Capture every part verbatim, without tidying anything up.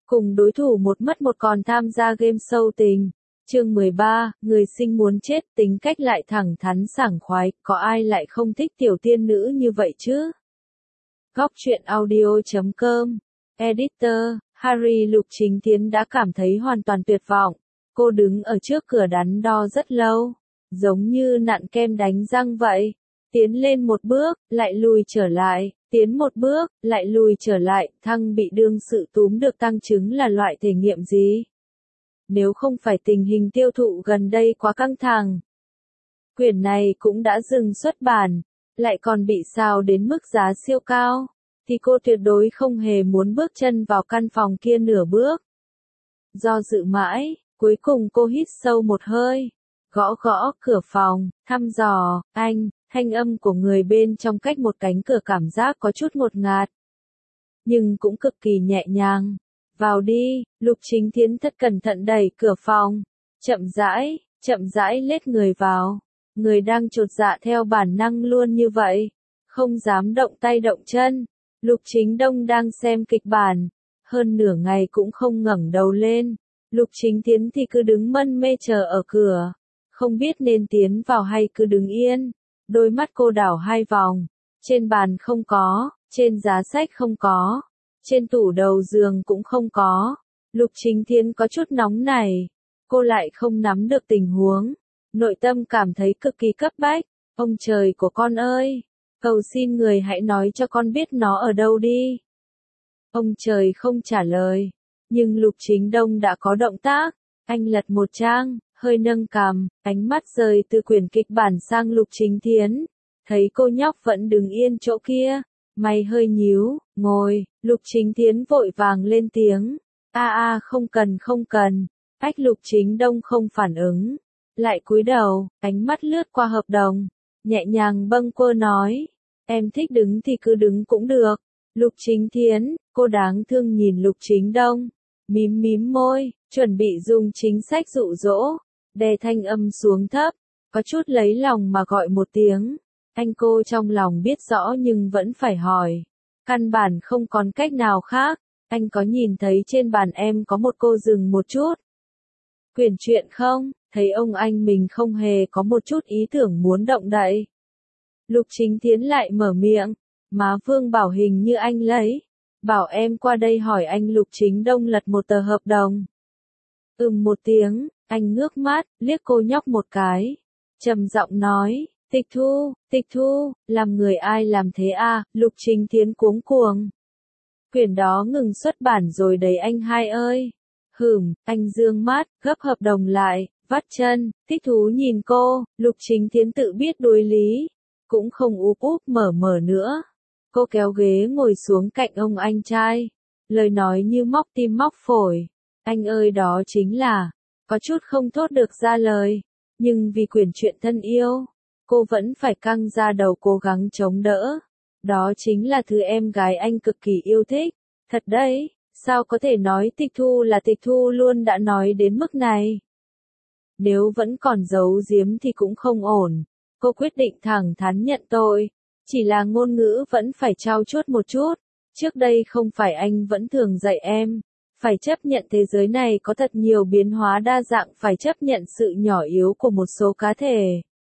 Cùng đối thủ một mất một còn tham gia game show tình. Chương mười ba, người sinh muốn chết, tính cách lại thẳng thắn sảng khoái, có ai lại không thích tiểu tiên nữ như vậy chứ? Góc truyện audio chấm com. Editor, Harry Lục Chính Tiến đã cảm thấy hoàn toàn tuyệt vọng. Cô đứng ở trước cửa đắn đo rất lâu, giống như nặn kem đánh răng vậy. Tiến lên một bước, lại lùi trở lại, tiến một bước, lại lùi trở lại, thăng bị đương sự túm được tăng chứng là loại thể nghiệm gì? Nếu không phải tình hình tiêu thụ gần đây quá căng thẳng, quyển này cũng đã dừng xuất bản, lại còn bị sào đến mức giá siêu cao, thì cô tuyệt đối không hề muốn bước chân vào căn phòng kia nửa bước. Do dự mãi, cuối cùng cô hít sâu một hơi, gõ gõ cửa phòng, thăm dò, anh, thanh âm của người bên trong cách một cánh cửa cảm giác có chút ngột ngạt, nhưng cũng cực kỳ nhẹ nhàng. Vào đi, Lục Chính Thiến thật cẩn thận đẩy cửa phòng, chậm rãi, chậm rãi lết người vào. Người đang chột dạ theo bản năng luôn như vậy, không dám động tay động chân. Lục Chính Đông đang xem kịch bản, hơn nửa ngày cũng không ngẩng đầu lên. Lục Chính Thiến thì cứ đứng mân mê chờ ở cửa, không biết nên tiến vào hay cứ đứng yên. Đôi mắt cô đảo hai vòng, trên bàn không có, trên giá sách không có, trên tủ đầu giường cũng không có. Lục Chính Thiến có chút nóng này, cô lại không nắm được tình huống, nội tâm cảm thấy cực kỳ cấp bách. Ông trời của con ơi, cầu xin người hãy nói cho con biết nó ở đâu đi. Ông trời không trả lời, nhưng Lục Chính Đông đã có động tác. Anh lật một trang, hơi nâng cằm, ánh mắt rời từ quyển kịch bản sang Lục Chính Thiến, thấy cô nhóc vẫn đứng yên chỗ kia, mày hơi nhíu, ngồi. Lục Chính Thiến vội vàng lên tiếng, a a không cần không cần. Ách. Lục Chính Đông không phản ứng, lại cúi đầu, ánh mắt lướt qua hợp đồng, nhẹ nhàng bâng quơ nói, em thích đứng thì cứ đứng cũng được. Lục Chính Thiến, cô đáng thương nhìn Lục Chính Đông, mím mím môi, chuẩn bị dùng chính sách dụ dỗ, đè thanh âm xuống thấp, có chút lấy lòng mà gọi một tiếng. Anh. Cô trong lòng biết rõ nhưng vẫn phải hỏi, căn bản không còn cách nào khác. Anh có nhìn thấy trên bàn em có một cô dừng một chút quyển truyện không? Thấy ông anh mình không hề có một chút ý tưởng muốn động đậy. Lục Chính Thiến lại mở miệng, má Vương bảo hình như anh lấy, bảo em qua đây hỏi anh. Lục Chính Đông lật một tờ hợp đồng. Ừm một tiếng, anh ngước mắt, liếc cô nhóc một cái, trầm giọng nói, tịch thu, tịch thu, làm người ai làm thế à? Lục Chính Thiến cuống cuồng. Quyển đó ngừng xuất bản rồi đấy anh hai ơi. Hửm, anh dương mắt, gấp hợp đồng lại, vắt chân, thích thú nhìn cô. Lục Chính Thiến tự biết đối lý, cũng không úp úp mở mở nữa. Cô kéo ghế ngồi xuống cạnh ông anh trai, lời nói như móc tim móc phổi. Anh ơi, đó chính là, có chút không thốt được ra lời, nhưng vì quyển truyện thân yêu, cô vẫn phải căng ra đầu cố gắng chống đỡ. Đó chính là thứ em gái anh cực kỳ yêu thích. Thật đấy, sao có thể nói tịch thu là tịch thu luôn, đã nói đến mức này. Nếu vẫn còn giấu giếm thì cũng không ổn. Cô quyết định thẳng thắn nhận tội, chỉ là ngôn ngữ vẫn phải trau chuốt một chút. Trước đây không phải anh vẫn thường dạy em, phải chấp nhận thế giới này có thật nhiều biến hóa đa dạng, phải chấp nhận sự nhỏ yếu của một số cá thể.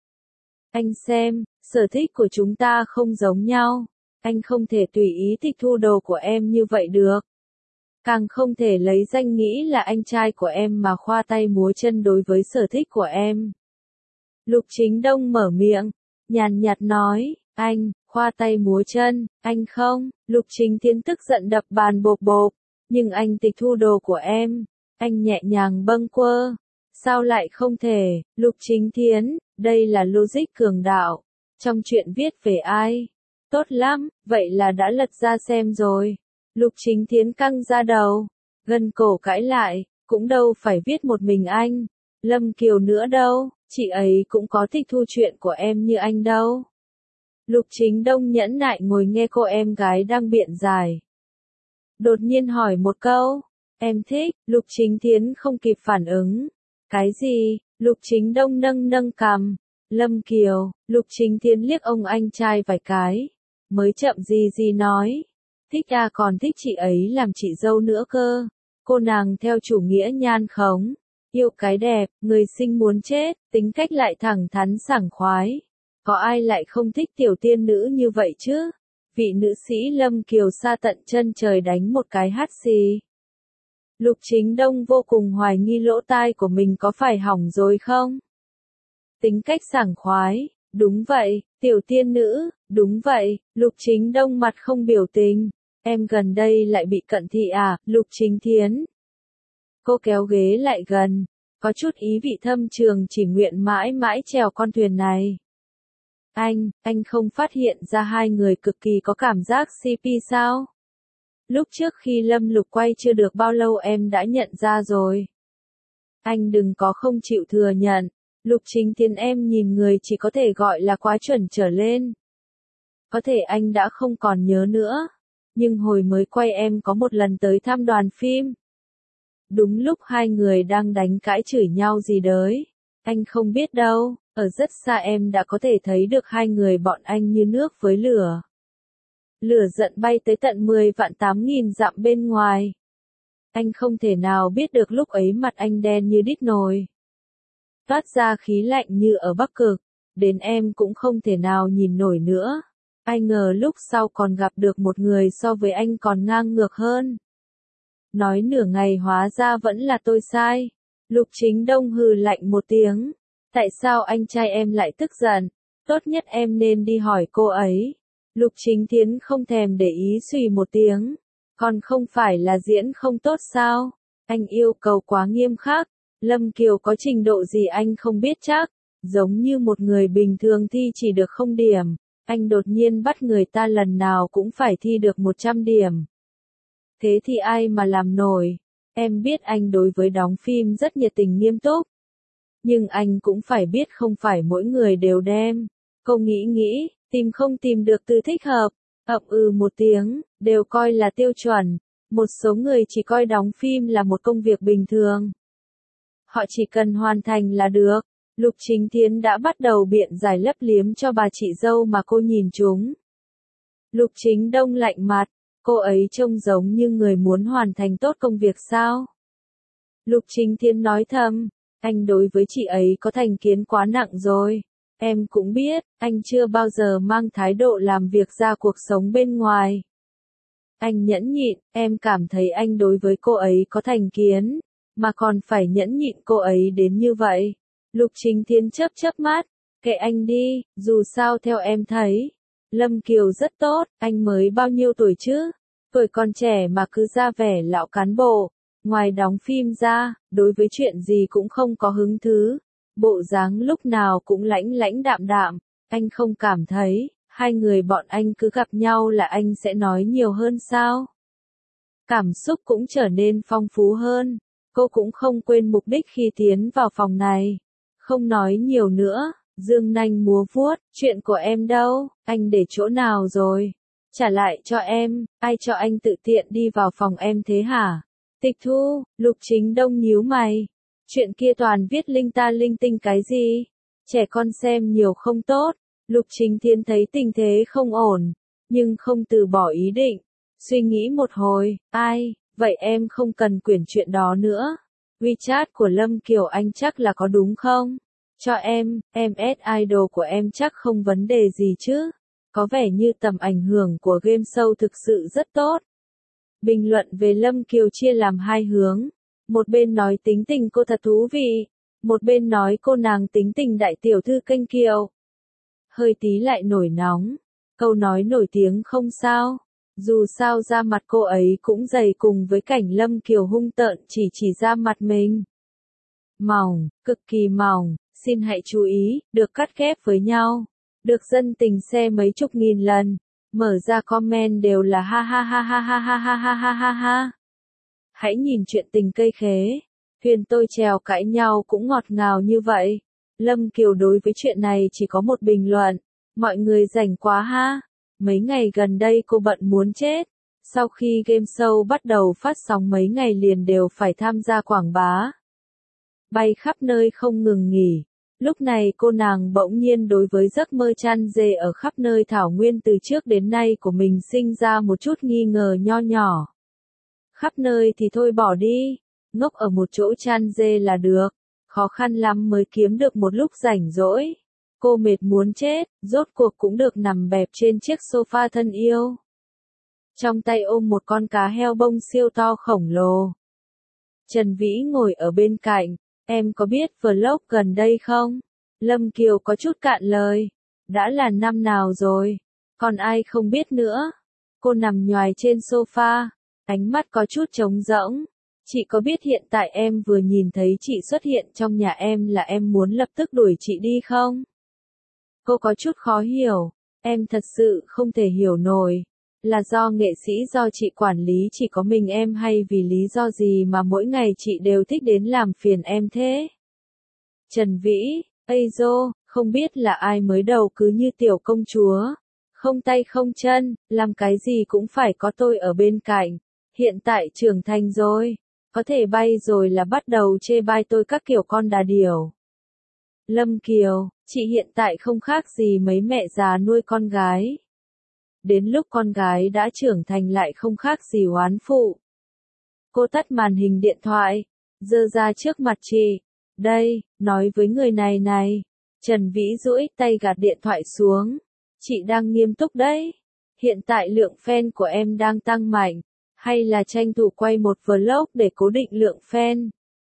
Anh xem, sở thích của chúng ta không giống nhau, anh không thể tùy ý tịch thu đồ của em như vậy được. Càng không thể lấy danh nghĩ là anh trai của em mà khoa tay múa chân đối với sở thích của em. Lục Chính Đông mở miệng, nhàn nhạt nói, anh, khoa tay múa chân, anh không. Lục Chính Thiến tức giận đập bàn bộp bộp, nhưng anh tịch thu đồ của em. Anh nhẹ nhàng bâng quơ, sao lại không thể? Lục Chính Thiến, đây là logic cường đạo, trong truyện viết về ai? Tốt lắm, vậy là đã lật ra xem rồi. Lục Chính Thiến căng ra đầu, gân cổ cãi lại, cũng đâu phải viết một mình anh, Lâm Kiều nữa đâu, chị ấy cũng có tịch thu chuyện của em như anh đâu. Lục Chính Đông nhẫn nại ngồi nghe cô em gái đang biện giải. Đột nhiên hỏi một câu, em thích? Lục Chính Thiến không kịp phản ứng. Cái gì? Lục Chính Đông nâng nâng cằm. Lâm Kiều. Lục Chính Thiến liếc ông anh trai vài cái, mới chậm gì gì nói, thích à, còn thích chị ấy làm chị dâu nữa cơ. Cô nàng theo chủ nghĩa nhan khống, yêu cái đẹp, người sinh muốn chết, tính cách lại thẳng thắn sảng khoái. Có ai lại không thích tiểu tiên nữ như vậy chứ? Vị nữ sĩ Lâm Kiều xa tận chân trời đánh một cái hắt xì. Lục Chính Đông vô cùng hoài nghi lỗ tai của mình có phải hỏng rồi không? Tính cách sảng khoái, đúng vậy, tiểu tiên nữ, đúng vậy, Lục Chính Đông mặt không biểu tình. Em gần đây lại bị cận thị à, Lục Chính Thiến. Cô kéo ghế lại gần, có chút ý vị thâm trường chỉ nguyện mãi mãi chèo con thuyền này. Anh, anh không phát hiện ra hai người cực kỳ có cảm giác xê pê sao? Lúc trước khi Lâm Lục quay chưa được bao lâu em đã nhận ra rồi. Anh đừng có không chịu thừa nhận, Lục Chính Thiến em nhìn người chỉ có thể gọi là quá chuẩn trở lên. Có thể anh đã không còn nhớ nữa, nhưng hồi mới quay em có một lần tới thăm đoàn phim. Đúng lúc hai người đang đánh cãi chửi nhau gì đấy, anh không biết đâu, ở rất xa em đã có thể thấy được hai người bọn anh như nước với lửa. Lửa giận bay tới tận mười vạn tám nghìn dặm bên ngoài. Anh không thể nào biết được lúc ấy mặt anh đen như đít nồi. Toát ra khí lạnh như ở Bắc Cực, đến em cũng không thể nào nhìn nổi nữa. Ai ngờ lúc sau còn gặp được một người so với anh còn ngang ngược hơn. Nói nửa ngày hóa ra vẫn là tôi sai. Lục Chính Đông hừ lạnh một tiếng. Tại sao anh trai em lại tức giận? Tốt nhất em nên đi hỏi cô ấy. Lục Chính Thiến không thèm để ý xùy một tiếng. Còn không phải là diễn không tốt sao? Anh yêu cầu quá nghiêm khắc. Lâm Kiều có trình độ gì anh không biết chắc. Giống như một người bình thường thi chỉ được không điểm. Anh đột nhiên bắt người ta lần nào cũng phải thi được một trăm điểm. Thế thì ai mà làm nổi? Em biết anh đối với đóng phim rất nhiệt tình nghiêm túc. Nhưng anh cũng phải biết không phải mỗi người đều đem. Cô nghĩ nghĩ, tìm không tìm được từ thích hợp. Ậm ừ một tiếng, đều coi là tiêu chuẩn. Một số người chỉ coi đóng phim là một công việc bình thường. Họ chỉ cần hoàn thành là được. Lục Chính Thiến đã bắt đầu biện giải lấp liếm cho bà chị dâu mà cô nhìn chúng. Lục Chính Đông lạnh mặt, cô ấy trông giống như người muốn hoàn thành tốt công việc sao? Lục Chính Thiến nói thầm, anh đối với chị ấy có thành kiến quá nặng rồi. Em cũng biết, anh chưa bao giờ mang thái độ làm việc ra cuộc sống bên ngoài. Anh nhẫn nhịn, em cảm thấy anh đối với cô ấy có thành kiến, mà còn phải nhẫn nhịn cô ấy đến như vậy. Lục Chính Thiến chớp chớp mắt, kệ anh đi, dù sao theo em thấy, Lâm Kiều rất tốt, anh mới bao nhiêu tuổi chứ? Tuổi còn trẻ mà cứ ra vẻ lão cán bộ, ngoài đóng phim ra, đối với chuyện gì cũng không có hứng thú, bộ dáng lúc nào cũng lãnh lãnh đạm đạm, anh không cảm thấy, hai người bọn anh cứ gặp nhau là anh sẽ nói nhiều hơn sao? Cảm xúc cũng trở nên phong phú hơn, cô cũng không quên mục đích khi tiến vào phòng này. Không nói nhiều nữa, dương nanh múa vuốt, chuyện của em đâu, anh để chỗ nào rồi? Trả lại cho em, ai cho anh tự tiện đi vào phòng em thế hả? Tịch Thu, Lục Chính Đông nhíu mày. Chuyện kia toàn viết linh ta linh tinh cái gì? Trẻ con xem nhiều không tốt. Lục Chính Thiến thấy tình thế không ổn, nhưng không từ bỏ ý định. Suy nghĩ một hồi, ai, vậy em không cần quyển chuyện đó nữa. WeChat của Lâm Kiều Anh chắc là có đúng không? Cho em, em ét idol của em chắc không vấn đề gì chứ? Có vẻ như tầm ảnh hưởng của game show thực sự rất tốt. Bình luận về Lâm Kiều chia làm hai hướng. Một bên nói tính tình cô thật thú vị. Một bên nói cô nàng tính tình đại tiểu thư kênh Kiều. Hơi tí lại nổi nóng. Câu nói nổi tiếng không sao. Dù sao da mặt cô ấy cũng dày cùng với cảnh Lâm Kiều hung tợn chỉ chỉ ra mặt mình. Mỏng, cực kỳ mỏng, xin hãy chú ý, được cắt ghép với nhau. Được dân tình share mấy chục nghìn lần. Mở ra comment đều là ha ha ha ha ha ha ha ha ha ha ha. Hãy nhìn chuyện tình cây khế. Thuyền tôi chèo cãi nhau cũng ngọt ngào như vậy. Lâm Kiều đối với chuyện này chỉ có một bình luận. Mọi người rảnh quá ha. Mấy ngày gần đây cô bận muốn chết. Sau khi game show bắt đầu phát sóng mấy ngày liền đều phải tham gia quảng bá. Bay khắp nơi không ngừng nghỉ. Lúc này cô nàng bỗng nhiên đối với giấc mơ chăn dê ở khắp nơi thảo nguyên từ trước đến nay của mình sinh ra một chút nghi ngờ nho nhỏ. khắp nơi thì thôi bỏ đi, ngốc ở một chỗ chăn dê là được, khó khăn lắm mới kiếm được một lúc rảnh rỗi. Cô mệt muốn chết, rốt cuộc cũng được nằm bẹp trên chiếc sofa thân yêu. Trong tay ôm một con cá heo bông siêu to khổng lồ. Trần Vĩ ngồi ở bên cạnh, em có biết vlog gần đây không? Lâm Kiều có chút cạn lời, đã là năm nào rồi, còn ai không biết nữa. Cô nằm nhoài trên sofa, ánh mắt có chút trống rỗng. Chị có biết hiện tại em vừa nhìn thấy chị xuất hiện trong nhà em là em muốn lập tức đuổi chị đi không? Cô có chút khó hiểu, em thật sự không thể hiểu nổi. Là do nghệ sĩ do chị quản lý chỉ có mình em hay vì lý do gì mà mỗi ngày chị đều thích đến làm phiền em thế? Trần Vĩ, ây dô, không biết là ai mới đầu cứ như tiểu công chúa. Không tay không chân, làm cái gì cũng phải có tôi ở bên cạnh. Hiện tại trưởng thành rồi, có thể bay rồi là bắt đầu chê bai tôi các kiểu con đà điểu. Lâm Kiều, chị hiện tại không khác gì mấy mẹ già nuôi con gái. Đến lúc con gái đã trưởng thành lại không khác gì oán phụ. Cô tắt màn hình điện thoại, giơ ra trước mặt chị. Đây, nói với người này này. Trần Vĩ duỗi tay gạt điện thoại xuống. Chị đang nghiêm túc đấy. Hiện tại lượng fan của em đang tăng mạnh. Hay là tranh thủ quay một vlog để cố định lượng fan?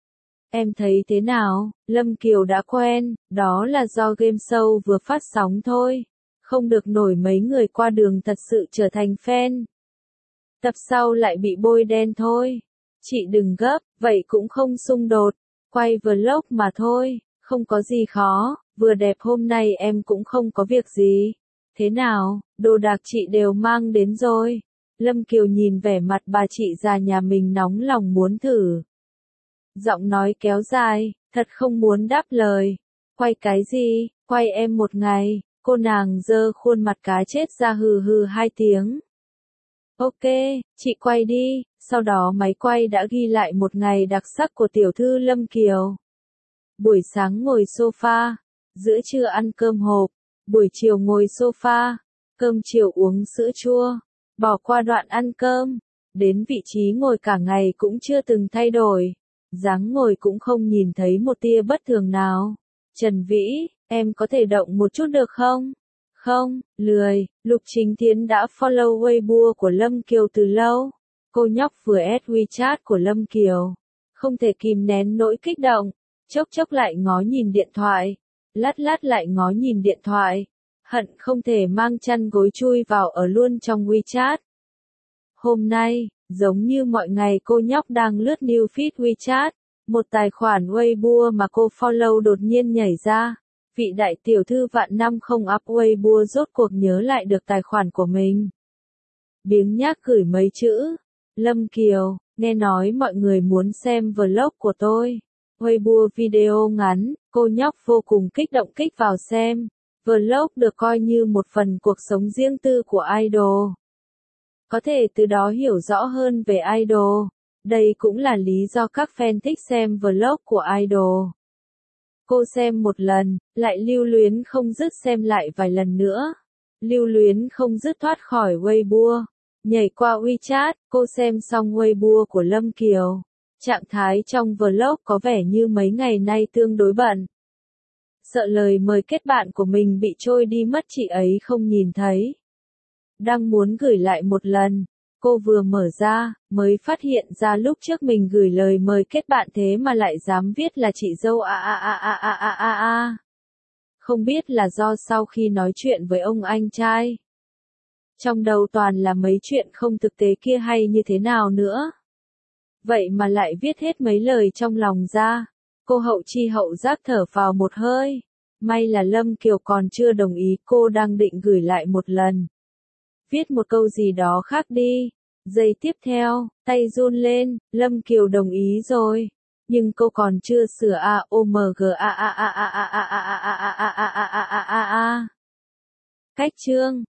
Em thấy thế nào? Lâm Kiều đã quen, đó là do game show vừa phát sóng thôi. Không được nổi mấy người qua đường thật sự trở thành fan. Tập sau lại bị bôi đen thôi. Chị đừng gấp, vậy cũng không xung đột. Quay vlog mà thôi, không có gì khó, vừa đẹp hôm nay em cũng không có việc gì. Thế nào, đồ đạc chị đều mang đến rồi. Lâm Kiều nhìn vẻ mặt bà chị già nhà mình nóng lòng muốn thử. Giọng nói kéo dài, thật không muốn đáp lời. Quay cái gì, quay em một ngày. Cô nàng giơ khuôn mặt cá chết ra hừ hừ hai tiếng. Ok, chị quay đi, sau đó máy quay đã ghi lại một ngày đặc sắc của tiểu thư Lâm Kiều. Buổi sáng ngồi sofa, giữa trưa ăn cơm hộp, buổi chiều ngồi sofa, cơm chiều uống sữa chua, bỏ qua đoạn ăn cơm, đến vị trí ngồi cả ngày cũng chưa từng thay đổi, dáng ngồi cũng không nhìn thấy một tia bất thường nào. Trần Vĩ, em có thể động một chút được không? Không, lười, Lục Chính Thiến đã follow Weibo của Lâm Kiều từ lâu. Cô nhóc vừa add WeChat của Lâm Kiều. Không thể kìm nén nỗi kích động, chốc chốc lại ngó nhìn điện thoại, lát lát lại ngó nhìn điện thoại. Hận không thể mang chăn gối chui vào ở luôn trong WeChat. Hôm nay, giống như mọi ngày cô nhóc đang lướt new feed WeChat. Một tài khoản Weibo mà cô follow đột nhiên nhảy ra. Vị đại tiểu thư vạn năm không up Weibo rốt cuộc nhớ lại được tài khoản của mình. Biếng nhác gửi mấy chữ. Lâm Kiều, nghe nói mọi người muốn xem vlog của tôi. Weibo video ngắn, cô nhóc vô cùng kích động kích vào xem. Vlog được coi như một phần cuộc sống riêng tư của idol. Có thể từ đó hiểu rõ hơn về idol. Đây cũng là lý do các fan thích xem vlog của idol. Cô xem một lần, lại lưu luyến không dứt xem lại vài lần nữa. Lưu luyến không dứt thoát khỏi Weibo. Nhảy qua WeChat, cô xem xong Weibo của Lâm Kiều. Trạng thái trong vlog có vẻ như mấy ngày nay tương đối bận. Sợ lời mời kết bạn của mình bị trôi đi mất chị ấy không nhìn thấy. Đang muốn gửi lại một lần. Cô vừa mở ra, mới phát hiện ra lúc trước mình gửi lời mời kết bạn thế mà lại dám viết là chị dâu a a a a a a a a. Không biết là do sau khi nói chuyện với ông anh trai. Trong đầu toàn là mấy chuyện không thực tế kia hay như thế nào nữa. Vậy mà lại viết hết mấy lời trong lòng ra. Cô hậu chi hậu giác thở vào một hơi. May là Lâm Kiều còn chưa đồng ý, cô đang định gửi lại một lần. Viết một câu gì đó khác đi. Giây tiếp theo, tay run lên, Lâm Kiều đồng ý rồi. Nhưng cô còn chưa sửa a o m g a a a a a a a a a a a a a. Cách chương